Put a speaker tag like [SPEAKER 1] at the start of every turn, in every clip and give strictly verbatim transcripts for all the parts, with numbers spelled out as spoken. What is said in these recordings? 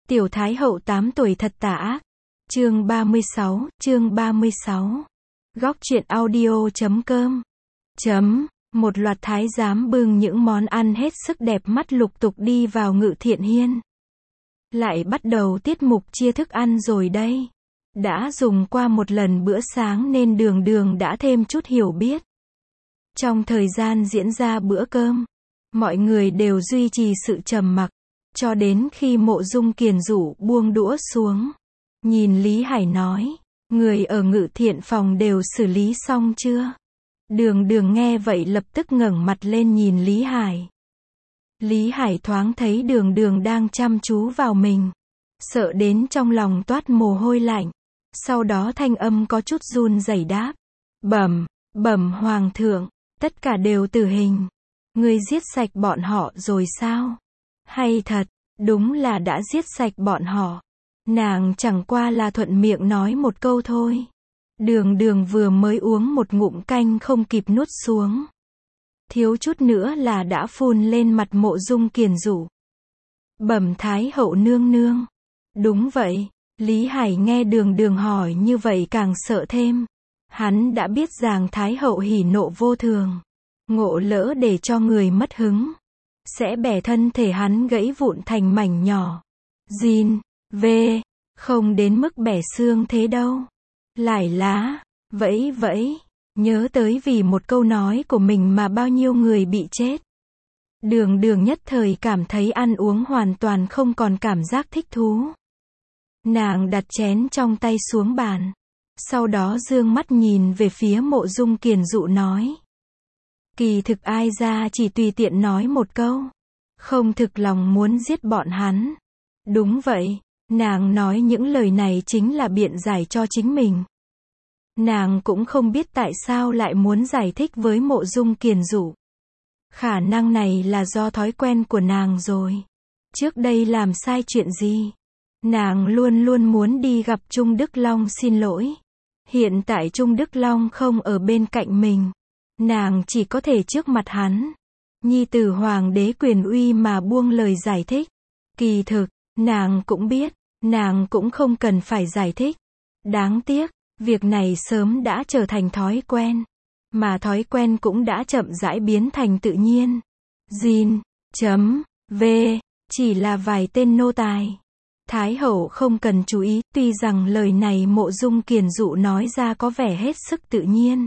[SPEAKER 1] Tiểu Thái hậu tám tuổi thật tà ác. Chương ba mươi sáu, chương ba mươi sáu. Góc truyện audio chấm com. Chấm, một loạt thái giám bưng những món ăn hết sức đẹp mắt lục tục đi vào Ngự Thiện Hiên. Lại bắt đầu tiết mục chia thức ăn rồi đây. Đã dùng qua một lần bữa sáng nên Đường Đường đã thêm chút hiểu biết. Trong thời gian diễn ra bữa cơm, mọi người đều duy trì sự trầm mặc, cho đến khi Mộ Dung Kiền Dụ buông đũa xuống. Nhìn Lý Hải nói, người ở Ngự Thiện phòng đều xử lý xong chưa? Đường Đường nghe vậy lập tức ngẩng mặt lên nhìn Lý Hải. Lý Hải thoáng thấy Đường Đường đang chăm chú vào mình, sợ đến trong lòng toát mồ hôi lạnh. Sau đó thanh âm có chút run rẩy đáp, bẩm, bẩm hoàng thượng, tất cả đều tử hình. Ngươi giết sạch bọn họ rồi sao? Hay thật, đúng là đã giết sạch bọn họ. Nàng chẳng qua là thuận miệng nói một câu thôi. Đường Đường vừa mới uống một ngụm canh không kịp nuốt xuống, thiếu chút nữa là đã phun lên mặt Mộ Dung Kiền Dụ. Bẩm Thái hậu nương nương. Đúng vậy. Lý Hải nghe Đường Đường hỏi như vậy càng sợ thêm. Hắn đã biết rằng Thái hậu hỉ nộ vô thường, ngộ lỡ để cho người mất hứng, sẽ bẻ thân thể hắn gãy vụn thành mảnh nhỏ. Gìn, về, không đến mức bẻ xương thế đâu. Lải lá, vẫy vẫy, nhớ tới vì một câu nói của mình mà bao nhiêu người bị chết. Đường Đường nhất thời cảm thấy ăn uống hoàn toàn không còn cảm giác thích thú. Nàng đặt chén trong tay xuống bàn, sau đó dương mắt nhìn về phía Mộ Dung Kiền Dụ nói. Kỳ thực ai ra chỉ tùy tiện nói một câu, không thực lòng muốn giết bọn hắn. Đúng vậy, nàng nói những lời này chính là biện giải cho chính mình. Nàng cũng không biết tại sao lại muốn giải thích với Mộ Dung Kiền Dụ. Khả năng này là do thói quen của nàng rồi. Trước đây làm sai chuyện gì, nàng luôn luôn muốn đi gặp Trung Đức Long xin lỗi. Hiện tại Trung Đức Long không ở bên cạnh mình, nàng chỉ có thể trước mặt hắn, nhi tử hoàng đế quyền uy mà buông lời giải thích. Kỳ thực, nàng cũng biết, nàng cũng không cần phải giải thích. Đáng tiếc, việc này sớm đã trở thành thói quen, mà thói quen cũng đã chậm rãi biến thành tự nhiên. Gìn, chấm, về, chỉ là vài tên nô tài. Thái hậu không cần chú ý, tuy rằng lời này Mộ Dung Kiền Dụ nói ra có vẻ hết sức tự nhiên.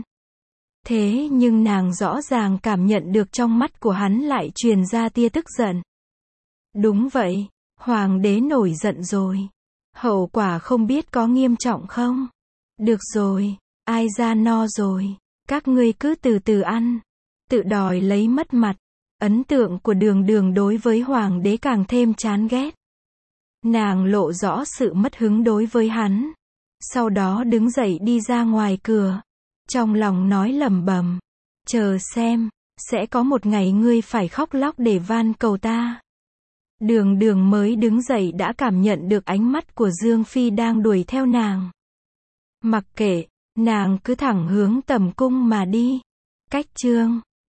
[SPEAKER 1] Thế nhưng nàng rõ ràng cảm nhận được trong mắt của hắn lại truyền ra tia tức giận. Đúng vậy, hoàng đế nổi giận rồi. Hậu quả không biết có nghiêm trọng không? Được rồi, ai ra no rồi, các ngươi cứ từ từ ăn, tự đòi lấy mất mặt. Ấn tượng của Đường Đường đối với hoàng đế càng thêm chán ghét. Nàng lộ rõ sự mất hứng đối với hắn. Sau đó đứng dậy đi ra ngoài cửa, trong lòng nói lẩm bẩm, chờ xem, sẽ có một ngày ngươi phải khóc lóc để van cầu ta. Đường Đường mới đứng dậy đã cảm nhận được ánh mắt của Dương Phi đang đuổi theo nàng. Mặc kệ, nàng cứ thẳng hướng tầm cung mà đi. Cách chương